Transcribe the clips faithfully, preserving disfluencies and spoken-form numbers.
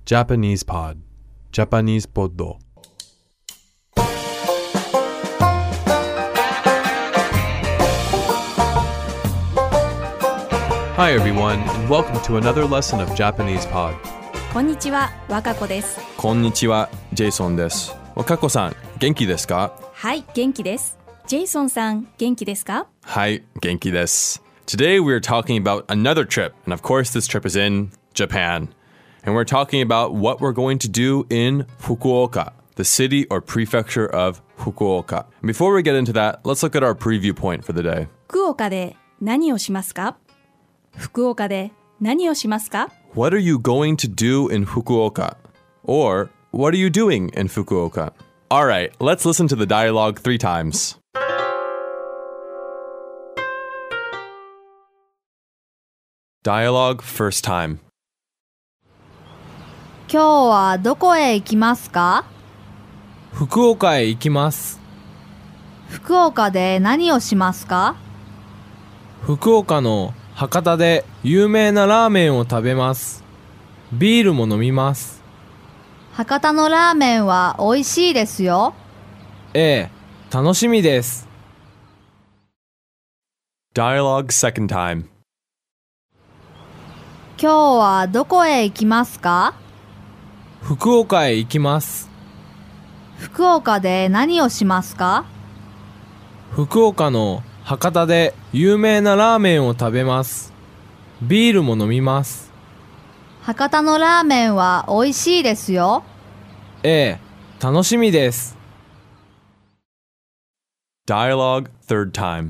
Japanese Pod Japanese Pod Hi everyone, and welcome to another lesson of Japanese Pod. こんにちは、わかこです。 こんにちは、ジェイソンです。若子さん、元気ですか？ はい、元気です。ジェイソンさん、元気ですか？ はい、元気です。Today we're talking about another trip, and of course this trip is in Japan. And we're talking about what we're going to do in Fukuoka, the city or prefecture of Fukuoka. Before we get into that, let's look at our preview point for the day. 福岡で何をしますか？福岡で何をしますか？ What are you going to do in Fukuoka? Or, what are you doing in Fukuoka? Alright, let's listen to the dialogue three times. Dialogue first time. 今日はどこへ行きますか？ 福岡へ行きます。 福岡で何をしますか？ 福岡の博多で有名なラーメンを食べます。ビールも飲みます。 博多のラーメンは美味しいですよ。 ええ、楽しみです。 Dialogue second time. 今日はどこへ行きますか？ 福岡へ行きます。 福岡で何をしますか？ 福岡の博多で有名なラーメンを食べます。ビールも飲みます。 博多のラーメンは美味しいですよ。 ええ、楽しみです。 Dialogue third time.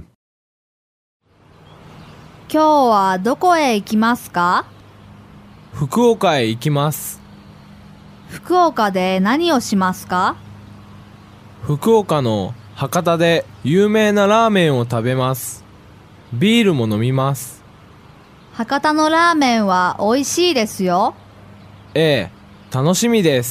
今日はどこへ行きますか？ 福岡へ行きます。 福岡で何をしますか？ 福岡の博多で有名なラーメンを食べます。ビールも飲みます。 博多のラーメンは美味しいですよ。 ええ、楽しみです。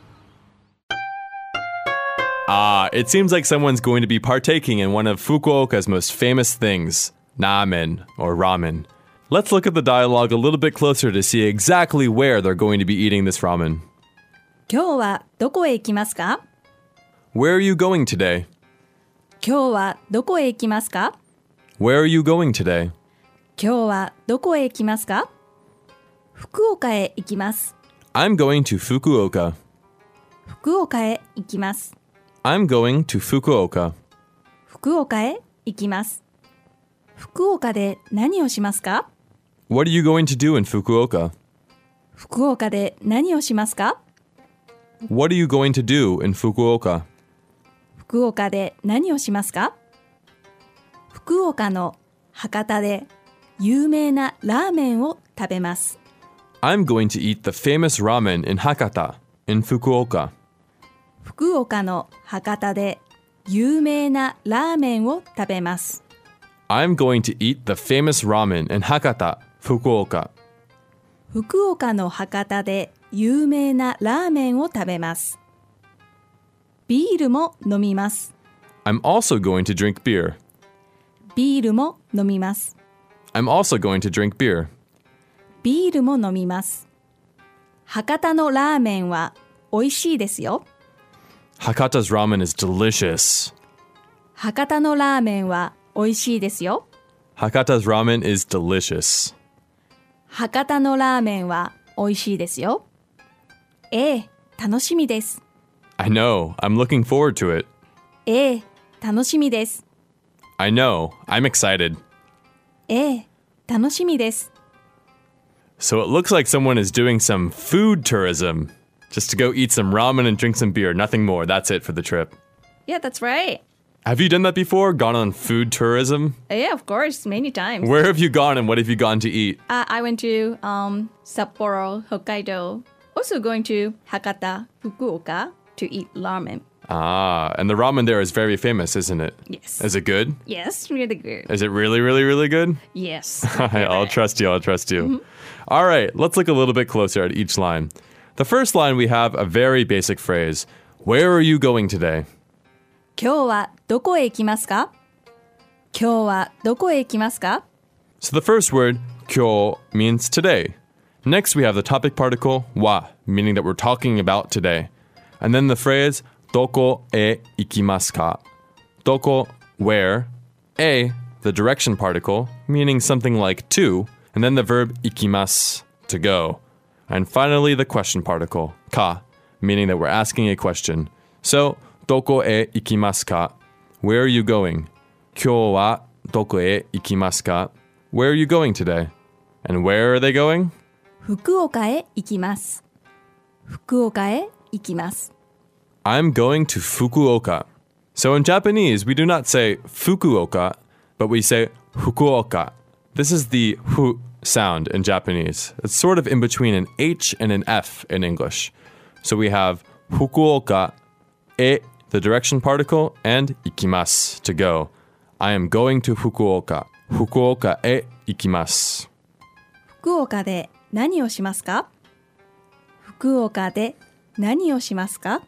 Ah, it seems like someone's going to be partaking in one of Fukuoka's most famous things, namen or ramen. Let's look at the dialogue a little bit closer to see exactly where they're going to be eating this ramen. 今日はどこへ行きますか？ Where are you going today? 今日はどこへ行きますか？ Where are you going today? 今日はどこへ行きますか？福岡へ行きます。 I'm going to Fukuoka. 福岡へ行きます。 I'm going to Fukuoka. 福岡へ行きます。福岡で何をしますか？ What are you going to do in Fukuoka? 福岡で何をしますか？ What are you going to do in Fukuoka? 福岡で何をしますか？福岡の博多で有名なラーメンを食べます。 I'm going to eat the famous ramen in Hakata, in Fukuoka. 福岡の博多で有名なラーメンを食べます。 I'm going to eat the famous ramen in Hakata, Fukuoka. 福岡の博多で有名なラーメンを食べます。ビールも飲みます。 I'm also going to drink beer. ビールも飲みます。 I'm also going to drink beer. ビールも飲みます。博多のラーメンは美味しいですよ。 Hakata's ramen is delicious. 博多のラーメンは美味しいですよ。 Hakata's ramen is delicious. 博多のラーメンは美味しいですよ。ええ、楽しみです。 I know, I'm looking forward to it. ええ、楽しみです。 I know, I'm excited. ええ、楽しみです。 So it looks like someone is doing some food tourism. Just to go eat some ramen and drink some beer, nothing more. That's it for the trip. Yeah, that's right. Have you done that before? Gone on food tourism? Yeah, of course, many times. Where have you gone and what have you gone to eat? Uh, I went to um, Sapporo, Hokkaido. Also going to Hakata, Fukuoka to eat ramen. Ah, and the ramen there is very famous, isn't it? Yes. Is it good? Yes, really good. Is it really, really, really good? Yes. I'll trust you, I'll trust you. Mm-hmm. All right, let's look a little bit closer at each line. The first line we have a very basic phrase. Where are you going today? 今日はどこへ行きますか？今日はどこへ行きますか？ So the first word, kyo, means today. Next, we have the topic particle wa, meaning that we're talking about today. And then the phrase doko e ikimasu ka. Doko, where. E, the direction particle, meaning something like to. And then the verb ikimasu, to go. And finally, the question particle, ka, meaning that we're asking a question. So, doko e ikimasu ka? Where are you going? Kyou wa doko e ikimasu ka? Where are you going today? And where are they going? 福岡へ行きます。福岡へ行きます。 I'm going to Fukuoka. So in Japanese, we do not say Fukuoka, but we say Fukuoka. This is the hu sound in Japanese. It's sort of in between an H and an F in English. So we have Fukuoka, e, the direction particle, and ikimasu, to go. I am going to Fukuoka. Fukuoka e ikimasu. 福岡で何をしますか？福岡で何をしますか？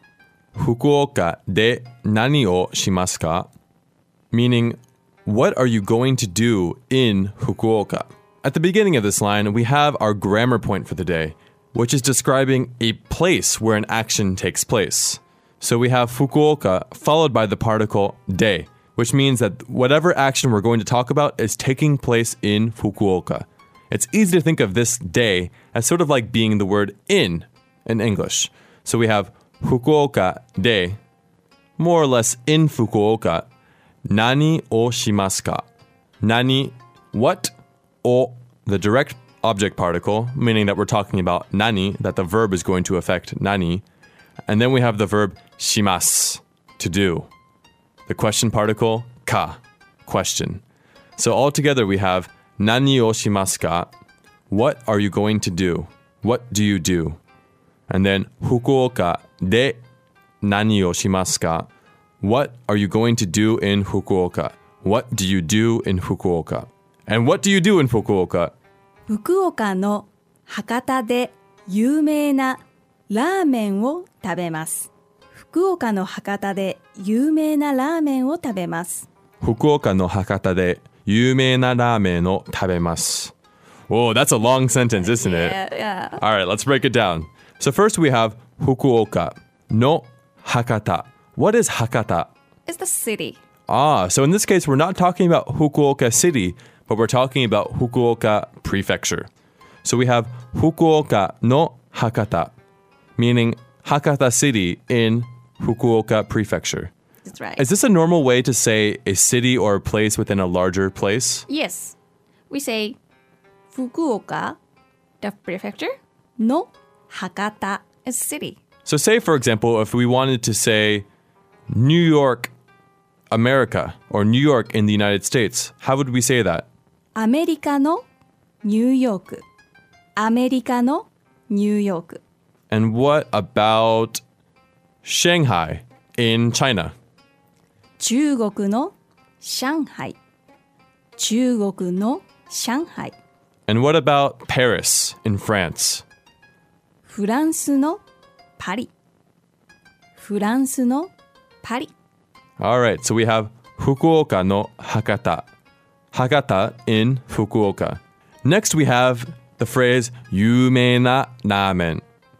Fukuoka de nani o shimasu ka? Meaning, what are you going to do in Fukuoka? At the beginning of this line, we have our grammar point for the day, which is describing a place where an action takes place. So we have Fukuoka followed by the particle de, which means that whatever action we're going to talk about is taking place in Fukuoka. It's easy to think of this de as sort of like being the word in in English. So we have Fukuoka de, more or less in Fukuoka. Nani o shimasu ka? Nani, what? O, the direct object particle, meaning that we're talking about nani, that the verb is going to affect nani. And then we have the verb shimasu, to do. The question particle, ka, question. So altogether we have nani o shimasu ka? What are you going to do? What do you do? And then Fukuoka de nani o shimasu ka? What are you going to do in Fukuoka? What do you do in Fukuoka? And what do you do in Fukuoka? 福岡の博多で有名なラーメンを食べます。福岡の博多で有名なラーメンを食べます。 Fukuoka no Hakata de yume na ramen o tabemasu. Whoa, that's a long sentence, isn't it? Yeah, yeah. All right, let's break it down. So first we have Fukuoka no Hakata. What is Hakata? It's the city. Ah, so in this case, we're not talking about Fukuoka City, but we're talking about Fukuoka Prefecture. So we have Fukuoka no Hakata, meaning Hakata City in Fukuoka Prefecture. That's right. Is this a normal way to say a city or a place within a larger place? Yes. We say Fukuoka, the prefecture, no Hakata is city. So say, for example, if we wanted to say New York, America, or New York in the United States, how would we say that? アメリカのニューヨーク。アメリカのニューヨーク。 And what about Shanghai in China? 中国の上海。中国の上海。 And what about Paris in France? フランスのパリ。フランスのパリ。 All right, so we have Fukuoka no Hakata. Hakata in Fukuoka. Next we have the phrase yume na ramen.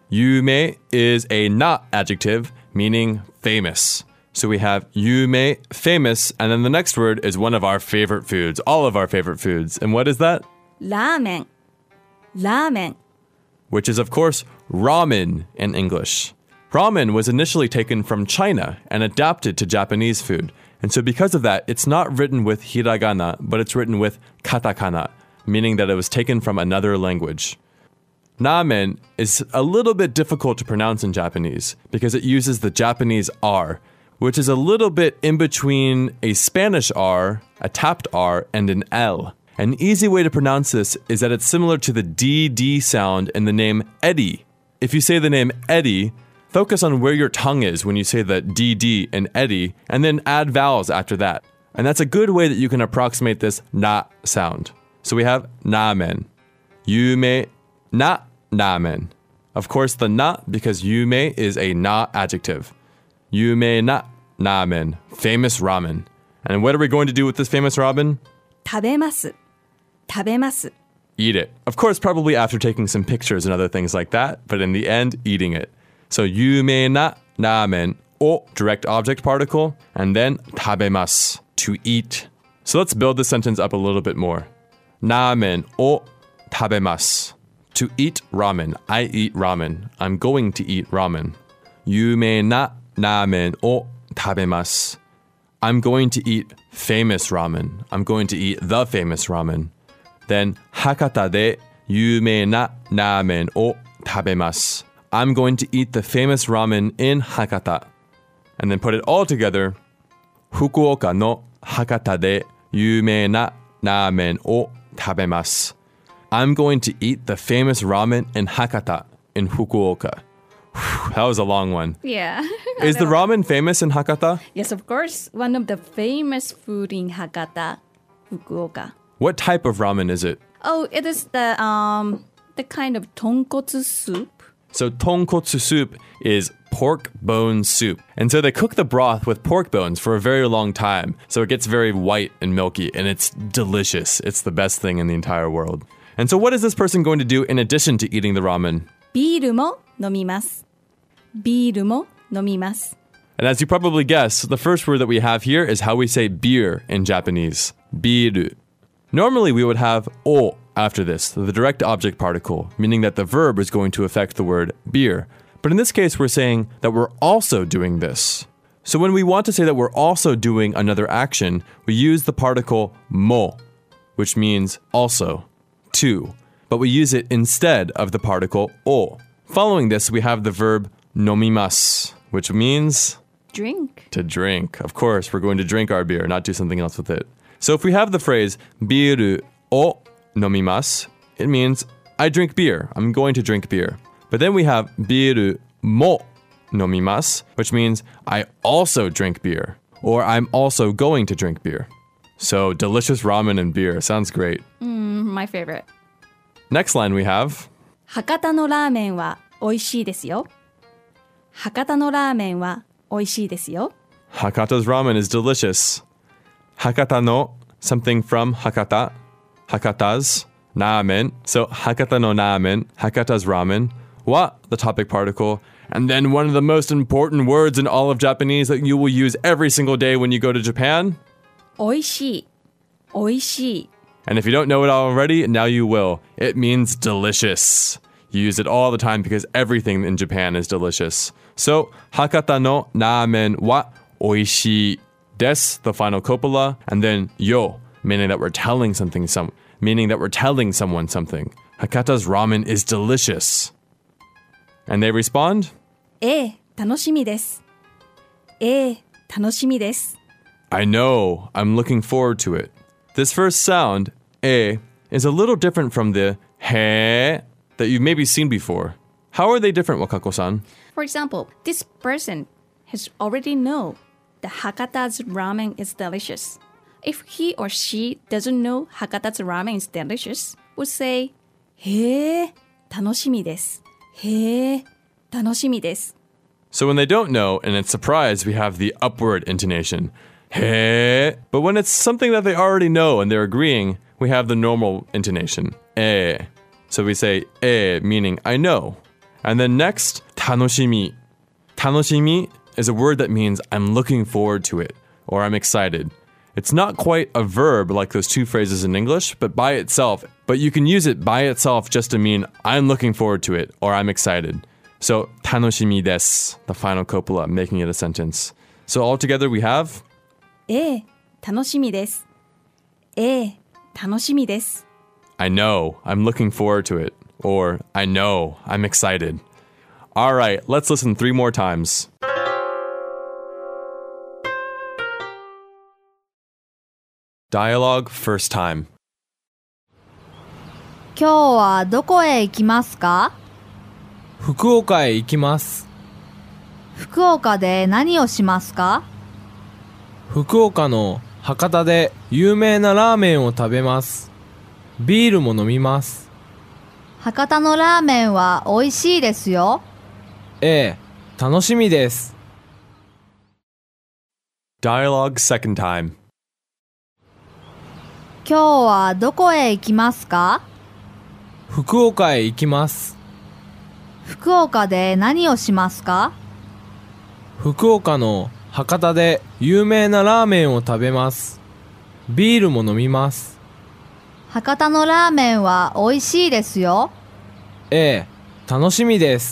Yume is a na adjective meaning famous. So we have yume, famous, and then the next word is one of our favorite foods, all of our favorite foods. And what is that? ラーメン。ラーメン。 Which is, of course, ramen in English. Ramen was initially taken from China and adapted to Japanese food. And so because of that, it's not written with hiragana, but it's written with katakana, meaning that it was taken from another language. Ramen is a little bit difficult to pronounce in Japanese because it uses the Japanese R, which is a little bit in between a Spanish R, a tapped R, and an L. An easy way to pronounce this is that it's similar to the D D sound in the name Eddie. If you say the name Eddie, focus on where your tongue is when you say the D D and Eddie, and then add vowels after that. And that's a good way that you can approximate this na sound. So we have ramen. Yume na ramen. Of course, the na, because yume is a na adjective. Yume na ramen. Famous ramen. And what are we going to do with this famous ramen? 食べます。食べます。 eat it. Of course, probably after taking some pictures and other things like that, but in the end, eating it. So, 有名なラーメンを direct object particle, and then 食べます to eat. So let's build this sentence up a little bit more. ラーメンを食べます to eat ramen. I eat ramen. I'm going to eat ramen. 有名なラーメンを食べます I'm going to eat famous ramen. I'm going to eat the famous ramen. Then 博多で有名なラーメンを食べます I'm going to eat the famous ramen in Hakata. And then put it all together. 福岡の博多で有名なラーメンを食べます I'm going to eat the famous ramen in Hakata in Fukuoka. That was a long one. Yeah. Is the ramen famous in Hakata? Yes, of course. One of the famous food in Hakata, Fukuoka. What type of ramen is it? Oh, it is the um the kind of tonkotsu soup. So tonkotsu soup is pork bone soup. And so they cook the broth with pork bones for a very long time. So it gets very white and milky, and it's delicious. It's the best thing in the entire world. And so what is this person going to do in addition to eating the ramen? ビールも飲みます。ビールも飲みます。 And as you probably guessed, the first word that we have here is how we say beer in Japanese. Biru. Normally we would have o after this, the direct object particle, meaning that the verb is going to affect the word beer. But in this case, we're saying that we're also doing this. So when we want to say that we're also doing another action, we use the particle mo, which means also, too. But we use it instead of the particle o. Following this, we have the verb nomimasu, which means Drink. to drink. Of course, we're going to drink our beer, not do something else with it. So if we have the phrase biru o nomimasu, it means I drink beer. I'm going to drink beer. But then we have biru mo nomimasu, which means I also drink beer, or I'm also going to drink beer. So delicious ramen and beer. Sounds great. Mm, my favorite. Next line we have 博多のラーメンは美味しいですよ。博多のラーメンは美味しいですよ。 Hakata's ramen is delicious. Hakata no, something from Hakata. Hakata's ramen. So Hakata no ramen, Hakata's ramen. Wa, the topic particle. And then one of the most important words in all of Japanese that you will use every single day when you go to Japan. 美味しい。美味しい。 And if you don't know it already, now you will. It means delicious. You use it all the time because everything in Japan is delicious. So, Hakata no ramen wa oishii desu, the final copula, and then yo, meaning that we're telling something some, meaning that we're telling someone something. Hakata's ramen is delicious. And they respond, ええ、楽しみです。ええ、楽しみです。 I know, I'm looking forward to it. This first sound, e, is a little different from the he that you've maybe seen before. How are they different, Wakako-san? For example, this person has already know that Hakata's ramen is delicious. If he or she doesn't know Hakata's ramen is delicious, would say, へえ、楽しみです。へえ、楽しみです。 So when they don't know and it's surprise, we have the upward intonation. He. But when it's something that they already know and they're agreeing, we have the normal intonation. E. So we say e, meaning I know. And then next, tanoshimi. Tanoshimi is a word that means I'm looking forward to it or I'm excited. It's not quite a verb like those two phrases in English, but by itself. But you can use it by itself just to mean I'm looking forward to it or I'm excited. So tanoshimi desu, the final copula, making it a sentence. So altogether we have ええ、楽しみです。ええ、楽しみです。 I know, I'm looking forward to it. Or I know, I'm excited. All right, let's listen three more times. Dialogue first time. 今日はどこへ行きますか？ 福岡へ行きます。 福岡で何をしますか？ 福岡の博多で有名なラーメンを食べます。ビールも飲みます。 博多のラーメンは美味しいですよ。 ええ、楽しみです。 Dialogue second time. 今日はどこへ行きますか？ 福岡へ行きます。 福岡で何をしますか？ 福岡の博多で有名なラーメンを食べます。ビールも飲みます。 博多のラーメンは美味しいですよ。 ええ、楽しみです。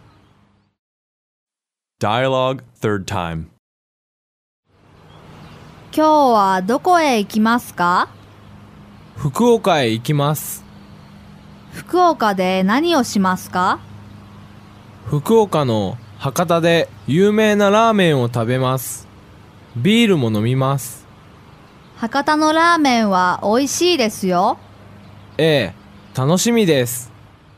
Dialogue third time. 今日はどこへ行きますか？ 福岡へ行きます。 福岡で何をしますか？ 福岡の博多で有名なラーメンを食べます。ビールも飲みます。 博多のラーメンは美味しいですよ。 ええ、楽しみです。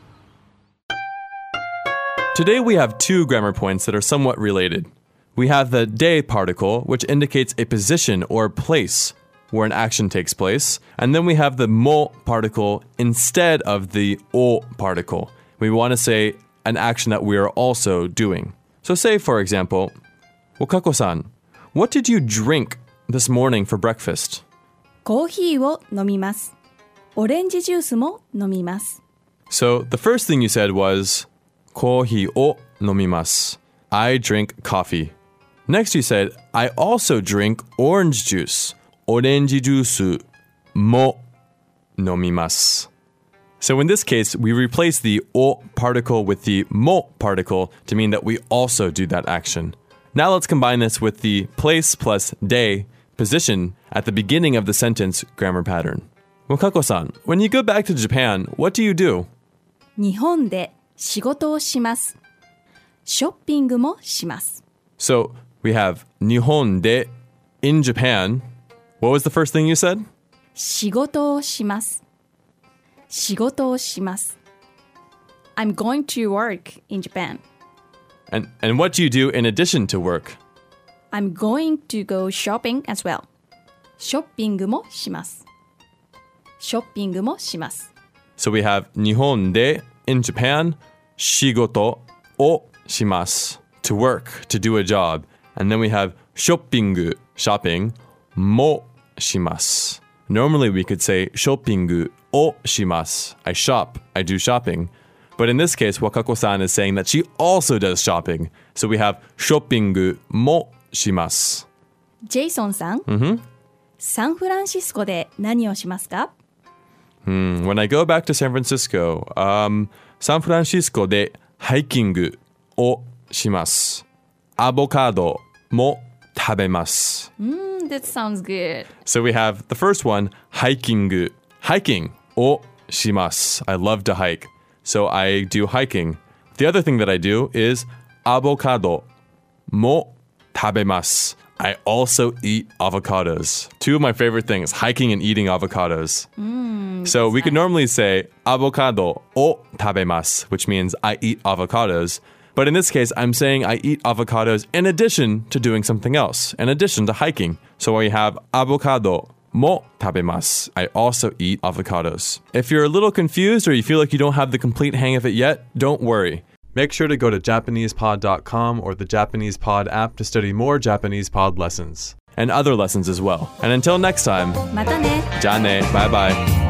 Today we have two grammar points that are somewhat related. We have the de particle, which indicates a position or place where an action takes place. And then we have the mo particle instead of the o particle. We want to say an action that we are also doing. So say, for example, Wakako-san, what did you drink this morning for breakfast? コーヒーを飲みます。オレンジジュースも飲みます。 So the first thing you said was コーヒーを飲みます. I drink coffee. Next you said, I also drink orange juice. オレンジジュースも飲みます. So in this case, we replace the o particle with the mo particle to mean that we also do that action. Now let's combine this with the place plus de, position, at the beginning of the sentence grammar pattern. Wakako-san, when you go back to Japan, what do you do? 日本で仕事をします。ショッピングもします。 So we have 日本で in Japan. What was the first thing you said? 仕事をします。仕事をします。I'm going to work in Japan. And and what do you do in addition to work? I'm going to go shopping as well. ショッピングもします。ショッピングもします。 So we have 日本で in Japan, 仕事をします to work, to do a job. And then we have ショッピング shopping もします. Normally we could say ショッピングをします. I shop, I do shopping. But in this case, Wakako-san is saying that she also does shopping. So we have ショッピングもします. ジェイソンさん、 Mm-hmm. サンフランシスコで何をしますか？ Hmm, when I go back to San Francisco, um, サンフランシスコでハイキングをします. アボカドも食べます. Mm, that sounds good. So we have the first one, hiking, hiking をします. I love to hike, so I do hiking. The other thing that I do is アボカドも食べます. I also eat avocados. Two of my favorite things, hiking and eating avocados. Mm, so we nice. could normally say アボカドを食べます, which means I eat avocados. But in this case, I'm saying I eat avocados in addition to doing something else, in addition to hiking. So we have avocado mo tabemasu. I also eat avocados. If you're a little confused or you feel like you don't have the complete hang of it yet, don't worry. Make sure to go to Japanese pod dot com or the Japanese Pod app to study more Japanese Pod lessons. And other lessons as well. And until next time, またね。 じゃあね, bye bye.